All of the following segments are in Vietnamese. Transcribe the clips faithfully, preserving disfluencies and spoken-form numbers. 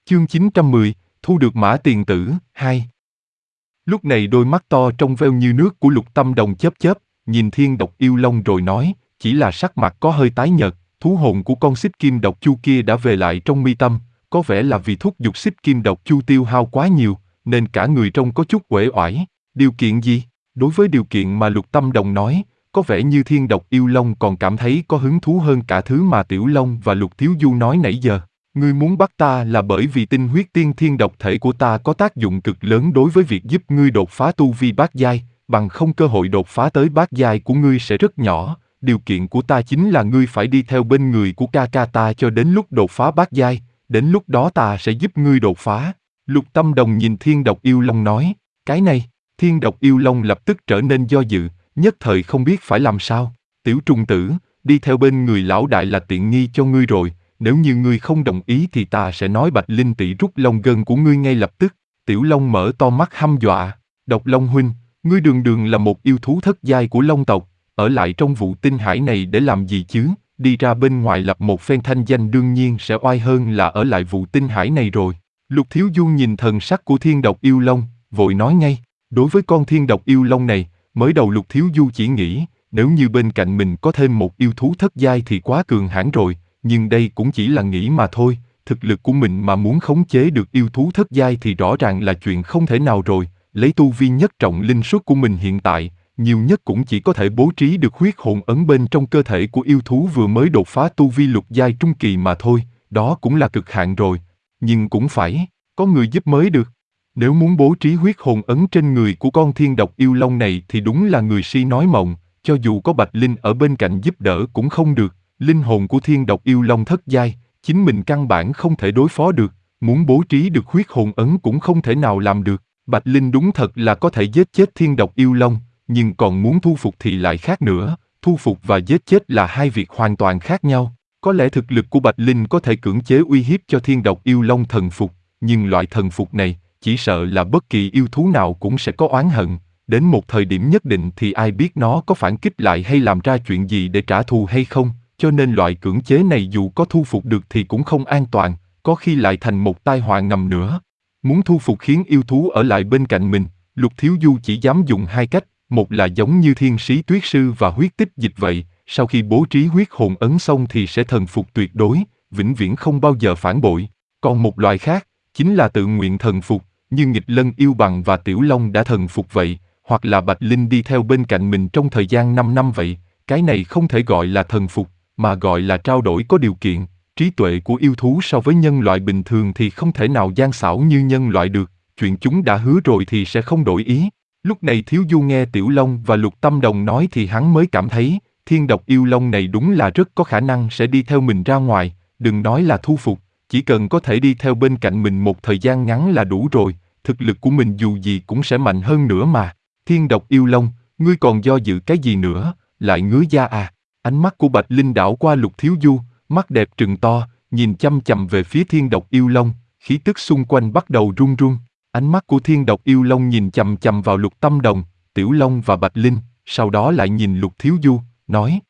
Chương chín trăm mười, thu được mã tiền tử, hai. Lúc này đôi mắt to trong veo như nước của Lục Tâm Đồng chớp chớp, nhìn Thiên Độc Yêu Long rồi nói, chỉ là sắc mặt có hơi tái nhợt, thú hồn của con xích kim độc chu kia đã về lại trong mi tâm, có vẻ là vì thúc giục xích kim độc chu tiêu hao quá nhiều, nên cả người trông có chút uể oải. Điều kiện gì? Đối với điều kiện mà Lục Tâm Đồng nói, có vẻ như Thiên Độc Yêu Long còn cảm thấy có hứng thú hơn cả thứ mà Tiểu Long và Lục Thiếu Du nói nãy giờ. Ngươi muốn bắt ta là bởi vì tinh huyết tiên thiên độc thể của ta có tác dụng cực lớn đối với việc giúp ngươi đột phá tu vi bát giai, bằng không cơ hội đột phá tới bát giai của ngươi sẽ rất nhỏ. Điều kiện của ta chính là ngươi phải đi theo bên người của ca ca ta cho đến lúc đột phá bát giai, đến lúc đó ta sẽ giúp ngươi đột phá. Lục Tâm Đồng nhìn Thiên Độc Yêu Long nói, cái này, Thiên Độc Yêu Long lập tức trở nên do dự, nhất thời không biết phải làm sao. Tiểu trùng tử, đi theo bên người lão đại là tiện nghi cho ngươi rồi. Nếu như ngươi không đồng ý thì ta sẽ nói Bạch Linh tỷ rút lông gân của ngươi ngay lập tức. Tiểu Long mở to mắt hăm dọa. Độc Long huynh, ngươi đường đường là một yêu thú thất giai của Long tộc, ở lại trong vụ tinh hải này để làm gì chứ? Đi ra bên ngoài lập một phen thanh danh đương nhiên sẽ oai hơn là ở lại vụ tinh hải này rồi. Lục Thiếu Du nhìn thần sắc của Thiên Độc Yêu Long, vội nói ngay. Đối với con Thiên Độc Yêu Long này, mới đầu Lục Thiếu Du chỉ nghĩ, nếu như bên cạnh mình có thêm một yêu thú thất giai thì quá cường hãn rồi. Nhưng đây cũng chỉ là nghĩ mà thôi, thực lực của mình mà muốn khống chế được yêu thú thất giai thì rõ ràng là chuyện không thể nào rồi, lấy tu vi nhất trọng linh suất của mình hiện tại, nhiều nhất cũng chỉ có thể bố trí được huyết hồn ấn bên trong cơ thể của yêu thú vừa mới đột phá tu vi lục giai trung kỳ mà thôi, đó cũng là cực hạn rồi, nhưng cũng phải, có người giúp mới được. Nếu muốn bố trí huyết hồn ấn trên người của con Thiên Độc Yêu Long này thì đúng là người si nói mộng, cho dù có Bạch Linh ở bên cạnh giúp đỡ cũng không được. Linh hồn của Thiên Độc Yêu Long thất giai, chính mình căn bản không thể đối phó được, muốn bố trí được huyết hồn ấn cũng không thể nào làm được. Bạch Linh đúng thật là có thể giết chết Thiên Độc Yêu Long, nhưng còn muốn thu phục thì lại khác nữa, thu phục và giết chết là hai việc hoàn toàn khác nhau. Có lẽ thực lực của Bạch Linh có thể cưỡng chế uy hiếp cho Thiên Độc Yêu Long thần phục, nhưng loại thần phục này, chỉ sợ là bất kỳ yêu thú nào cũng sẽ có oán hận. Đến một thời điểm nhất định thì ai biết nó có phản kích lại hay làm ra chuyện gì để trả thù hay không. Cho nên loại cưỡng chế này dù có thu phục được thì cũng không an toàn, có khi lại thành một tai họa ngầm nữa. Muốn thu phục khiến yêu thú ở lại bên cạnh mình, Lục Thiếu Du chỉ dám dùng hai cách, một là giống như Thiên Sĩ Tuyết Sư và huyết tích dịch vậy, sau khi bố trí huyết hồn ấn xong thì sẽ thần phục tuyệt đối, vĩnh viễn không bao giờ phản bội. Còn một loại khác, chính là tự nguyện thần phục, như Nghịch Lân Yêu Bằng và Tiểu Long đã thần phục vậy, hoặc là Bạch Linh đi theo bên cạnh mình trong thời gian năm năm vậy, cái này không thể gọi là thần phục, mà gọi là trao đổi có điều kiện. Trí tuệ của yêu thú so với nhân loại bình thường thì không thể nào gian xảo như nhân loại được, chuyện chúng đã hứa rồi thì sẽ không đổi ý. Lúc này Thiếu Du nghe Tiểu Long và Lục Tâm Đồng nói thì hắn mới cảm thấy, Thiên Độc Yêu Long này đúng là rất có khả năng sẽ đi theo mình ra ngoài, đừng nói là thu phục, chỉ cần có thể đi theo bên cạnh mình một thời gian ngắn là đủ rồi, thực lực của mình dù gì cũng sẽ mạnh hơn nữa mà. Thiên Độc Yêu Long, ngươi còn do dự cái gì nữa, lại ngứa da à? Ánh mắt của Bạch Linh đảo qua Lục Thiếu Du, mắt đẹp trừng to, nhìn chăm chằm về phía Thiên Độc Yêu Long, khí tức xung quanh bắt đầu run run. Ánh mắt của Thiên Độc Yêu Long nhìn chằm chằm vào Lục Tâm Đồng, Tiểu Long và Bạch Linh, sau đó lại nhìn Lục Thiếu Du, nói: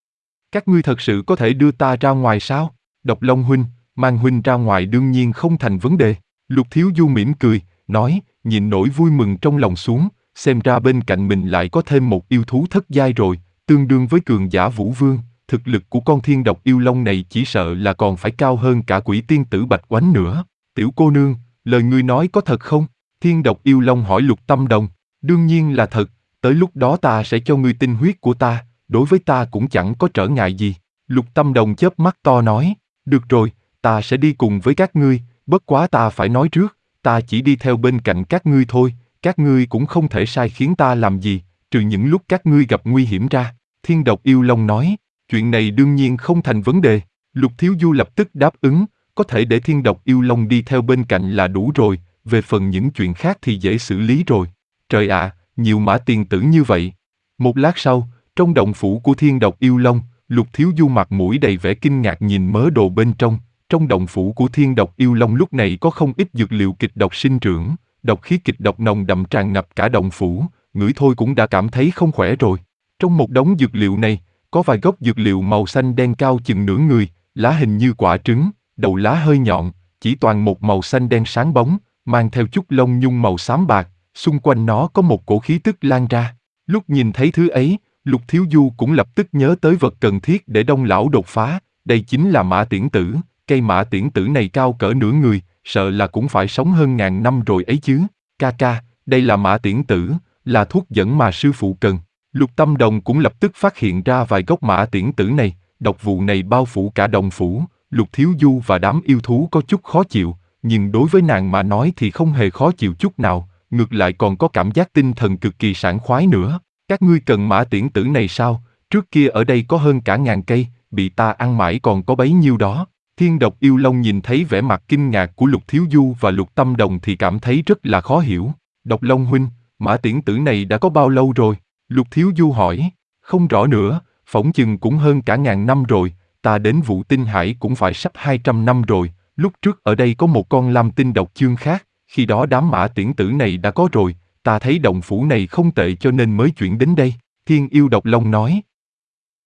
các ngươi thật sự có thể đưa ta ra ngoài sao? Độc Long huynh, mang huynh ra ngoài đương nhiên không thành vấn đề. Lục Thiếu Du mỉm cười, nói, nhìn nỗi vui mừng trong lòng xuống, xem ra bên cạnh mình lại có thêm một yêu thú thất giai rồi, tương đương với cường giả Vũ Vương, thực lực của con Thiên Độc Yêu Long này chỉ sợ là còn phải cao hơn cả Quỷ Tiên Tử Bạch Oánh nữa. Tiểu cô nương, lời ngươi nói có thật không? Thiên Độc Yêu Long hỏi Lục Tâm Đồng. Đương nhiên là thật, tới lúc đó ta sẽ cho ngươi tinh huyết của ta, đối với ta cũng chẳng có trở ngại gì. Lục Tâm Đồng chớp mắt to nói, được rồi, ta sẽ đi cùng với các ngươi, bất quá ta phải nói trước, ta chỉ đi theo bên cạnh các ngươi thôi, các ngươi cũng không thể sai khiến ta làm gì, trừ những lúc các ngươi gặp nguy hiểm ra. Thiên Độc Yêu Long nói, chuyện này đương nhiên không thành vấn đề. Lục Thiếu Du lập tức đáp ứng, có thể để Thiên Độc Yêu Long đi theo bên cạnh là đủ rồi, về phần những chuyện khác thì dễ xử lý rồi. Trời ạ, à, nhiều mã tiền tử như vậy. Một lát sau, trong động phủ của Thiên Độc Yêu Long, Lục Thiếu Du mặt mũi đầy vẻ kinh ngạc nhìn mớ đồ bên trong. Trong động phủ của Thiên Độc Yêu Long lúc này có không ít dược liệu kịch độc sinh trưởng, độc khí kịch độc nồng đậm tràn ngập cả động phủ, ngửi thôi cũng đã cảm thấy không khỏe rồi. Trong một đống dược liệu này, có vài gốc dược liệu màu xanh đen cao chừng nửa người, lá hình như quả trứng, đầu lá hơi nhọn, chỉ toàn một màu xanh đen sáng bóng, mang theo chút lông nhung màu xám bạc, xung quanh nó có một cổ khí tức lan ra. Lúc nhìn thấy thứ ấy, Lục Thiếu Du cũng lập tức nhớ tới vật cần thiết để Đông lão đột phá, đây chính là mã tiễn tử, cây mã tiễn tử này cao cỡ nửa người, sợ là cũng phải sống hơn ngàn năm rồi ấy chứ. Ca ca, đây là mã tiễn tử, là thuốc dẫn mà sư phụ cần. Lục Tâm Đồng cũng lập tức phát hiện ra vài gốc mã tiễn tử này, độc vụ này bao phủ cả đồng phủ. Lục Thiếu Du và đám yêu thú có chút khó chịu, nhưng đối với nàng mà nói thì không hề khó chịu chút nào, ngược lại còn có cảm giác tinh thần cực kỳ sảng khoái nữa. Các ngươi cần mã tiễn tử này sao? Trước kia ở đây có hơn cả ngàn cây, bị ta ăn mãi còn có bấy nhiêu đó. Thiên độc yêu long nhìn thấy vẻ mặt kinh ngạc của Lục Thiếu Du và Lục Tâm Đồng thì cảm thấy rất là khó hiểu. Độc Long huynh, mã tiễn tử này đã có bao lâu rồi? Lục Thiếu Du hỏi. Không rõ nữa, phỏng chừng cũng hơn cả ngàn năm rồi, ta đến Vũ Tinh Hải cũng phải sắp hai trăm năm rồi. Lúc trước ở đây có một con lam tinh độc chương khác, khi đó đám mã tiễn tử này đã có rồi, ta thấy động phủ này không tệ cho nên mới chuyển đến đây. Thiên yêu độc long nói.